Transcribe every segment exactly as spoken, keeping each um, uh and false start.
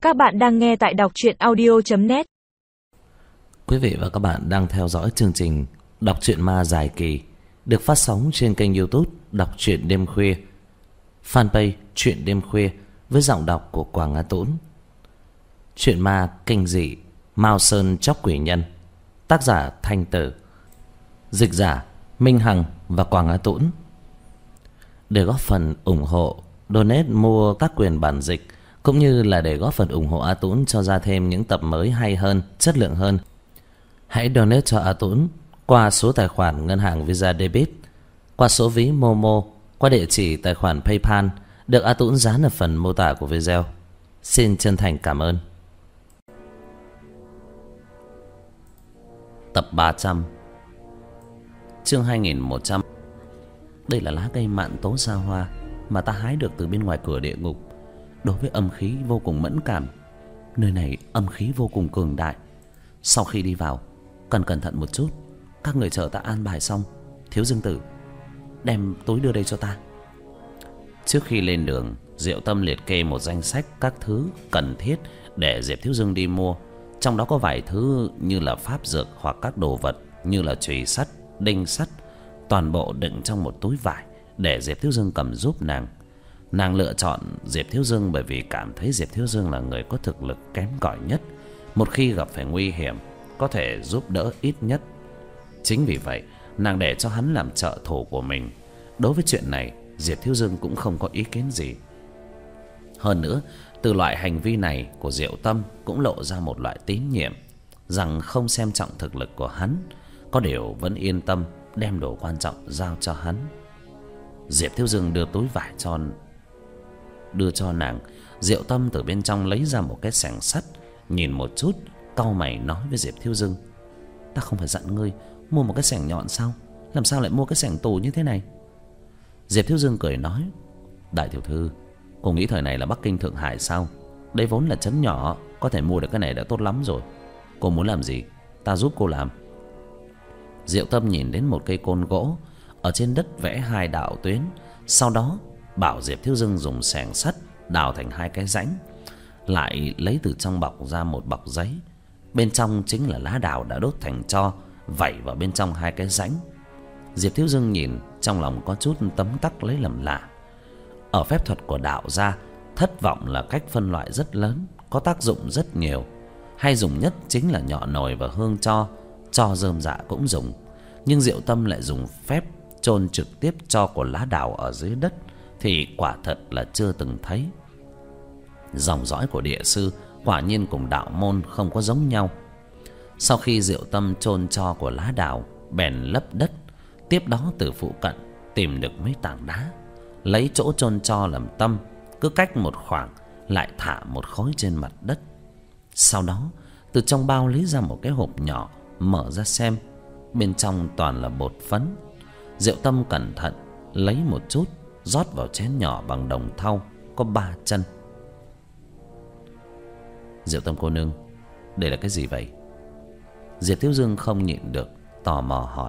Các bạn đang nghe tại đọc truyện audio chấm net. Quý vị và các bạn đang theo dõi chương trình Đọc truyện ma dài kỳ được phát sóng trên kênh YouTube Đọc truyện đêm khuya, fanpage Truyện đêm khuya với giọng đọc của Quảng Á Tũng. Truyện ma kinh dị Mao Sơn Chóc Quỷ Nhân, tác giả Thanh Tử, dịch giả Minh Hằng và Quảng Á Tũng. Để góp phần ủng hộ, donate mua tác quyền bản dịch, cũng như là để góp phần ủng hộ A Tũng cho ra thêm những tập mới hay hơn, chất lượng hơn, hãy donate cho A Tũng qua số tài khoản ngân hàng Visa Debit, qua số ví Momo, qua địa chỉ tài khoản PayPal được A Tũng dán ở phần mô tả của video. Xin chân thành cảm ơn. Tập ba trăm, chương hai nghìn một trăm. Đây là lá cây mạn tố xa hoa mà ta hái được từ bên ngoài cửa địa ngục. Đối với âm khí vô cùng mẫn cảm, nơi này âm khí vô cùng cường đại. Sau khi đi vào, cần cẩn thận một chút. Các người chờ ta an bài xong, Thiếu Dương Tử, đem túi đưa đây cho ta. Trước khi lên đường, Diệu Tâm liệt kê một danh sách các thứ cần thiết để Diệp Thiếu Dương đi mua. Trong đó có vài thứ như là pháp dược hoặc các đồ vật như là chùy sắt, đinh sắt, toàn bộ đựng trong một túi vải để Diệp Thiếu Dương cầm giúp nàng. Nàng lựa chọn Diệp Thiếu Dương bởi vì cảm thấy Diệp Thiếu Dương là người có thực lực kém cỏi nhất, một khi gặp phải nguy hiểm có thể giúp đỡ ít nhất. Chính vì vậy nàng để cho hắn làm trợ thủ của mình. Đối với chuyện này Diệp Thiếu Dương cũng không có ý kiến gì. Hơn nữa, từ loại hành vi này của Diệu Tâm cũng lộ ra một loại tín nhiệm, rằng không xem trọng thực lực của hắn, có điều vẫn yên tâm đem đồ quan trọng giao cho hắn. Diệp Thiếu Dương đưa túi vải cho đưa cho nàng. Diệu Tâm từ bên trong lấy ra một cái xẻng sắt, nhìn một chút, cau mày nói với Diệp Thiếu Dương: "Ta không phải dặn ngươi mua một cái xẻng nhọn sao? Làm sao lại mua cái xẻng tù như thế này?" Diệp Thiếu Dương cười nói: "Đại tiểu thư, cô nghĩ thời này là Bắc Kinh Thượng Hải sao? Đây vốn là trấn nhỏ, có thể mua được cái này đã tốt lắm rồi. Cô muốn làm gì, ta giúp cô làm." Diệu Tâm nhìn đến một cây côn gỗ, ở trên đất vẽ hai đạo tuyến, sau đó bảo Diệp Thiếu Dương dùng xẻng sắt đào thành hai cái rãnh, lại lấy từ trong bọc ra một bọc giấy, bên trong chính là lá đào đã đốt thành tro, vẩy vào bên trong hai cái rãnh. Diệp Thiếu Dương nhìn trong lòng có chút tấm tắc lấy làm lạ. Ở phép thuật của đạo gia, thất vọng là cách phân loại rất lớn, có tác dụng rất nhiều. Hay dùng nhất chính là nhọ nồi và hương tro, tro rơm rạ cũng dùng. Nhưng Diệu Tâm lại dùng phép chôn trực tiếp tro của lá đào ở dưới đất thì quả thật là chưa từng thấy. Dòng dõi của địa sư quả nhiên cùng đạo môn không có giống nhau. Sau khi Diệu Tâm chôn tro của lá đào, bèn lấp đất, tiếp đó từ phụ cận tìm được mấy tảng đá, lấy chỗ chôn tro làm tâm, cứ cách một khoảng lại thả một khối trên mặt đất. Sau đó từ trong bao lấy ra một cái hộp nhỏ, mở ra xem, bên trong toàn là bột phấn. Diệu Tâm cẩn thận lấy một chút, rót vào chén nhỏ bằng đồng thau có ba chân. "Diệu Tâm cô nương, đây là cái gì vậy?" Diệp Thiếu Dương không nhịn được tò mò hỏi.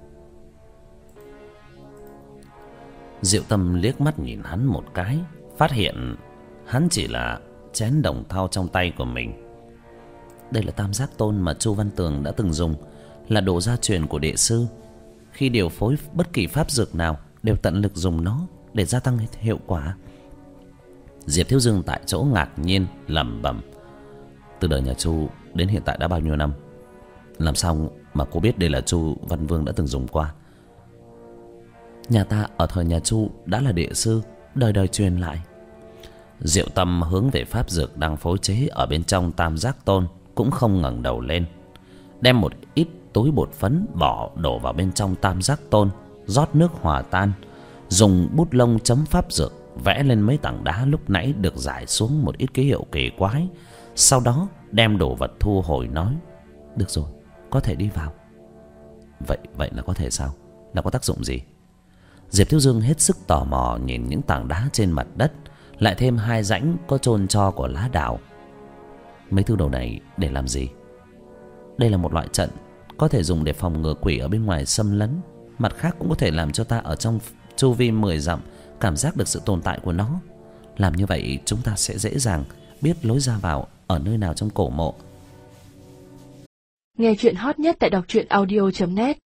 Diệu Tâm liếc mắt nhìn hắn một cái, phát hiện hắn chỉ là chén đồng thau trong tay của mình. "Đây là tam giác tôn mà Chu Văn Tường đã từng dùng, là đồ gia truyền của địa sư. Khi điều phối bất kỳ pháp dược nào đều tận lực dùng nó để gia tăng hiệu quả." Diệp Thiếu Dương tại chỗ ngạc nhiên lẩm bẩm: "Từ đời nhà Chu đến hiện tại đã bao nhiêu năm? Làm sao mà cô biết đây là Chu Văn Vương đã từng dùng qua?" "Nhà ta ở thời nhà Chu đã là địa sư, đời đời truyền lại." Diệu Tâm hướng về pháp dược đang phối chế ở bên trong tam giác tôn, cũng không ngẩng đầu lên, đem một ít túi bột phấn bỏ đổ vào bên trong tam giác tôn, rót nước hòa tan, dùng bút lông chấm pháp dược vẽ lên mấy tảng đá lúc nãy được rải xuống một ít ký hiệu kỳ quái. Sau đó đem đồ vật thu hồi, nói: "Được rồi, có thể đi vào." Vậy vậy là có thể sao? Là có tác dụng gì? Diệp Thiếu Dương hết sức tò mò nhìn những tảng đá trên mặt đất, lại thêm hai rãnh có chôn tro của lá đào. "Mấy thứ đồ này để làm gì?" "Đây là một loại trận, có thể dùng để phòng ngừa quỷ ở bên ngoài xâm lấn. Mặt khác cũng có thể làm cho ta ở trong chu vi mười dặm cảm giác được sự tồn tại của nó. Làm như vậy chúng ta sẽ dễ dàng biết lối ra vào ở nơi nào trong cổ mộ. Nghe chuyện hot nhất tại đọc truyện audio chấm net.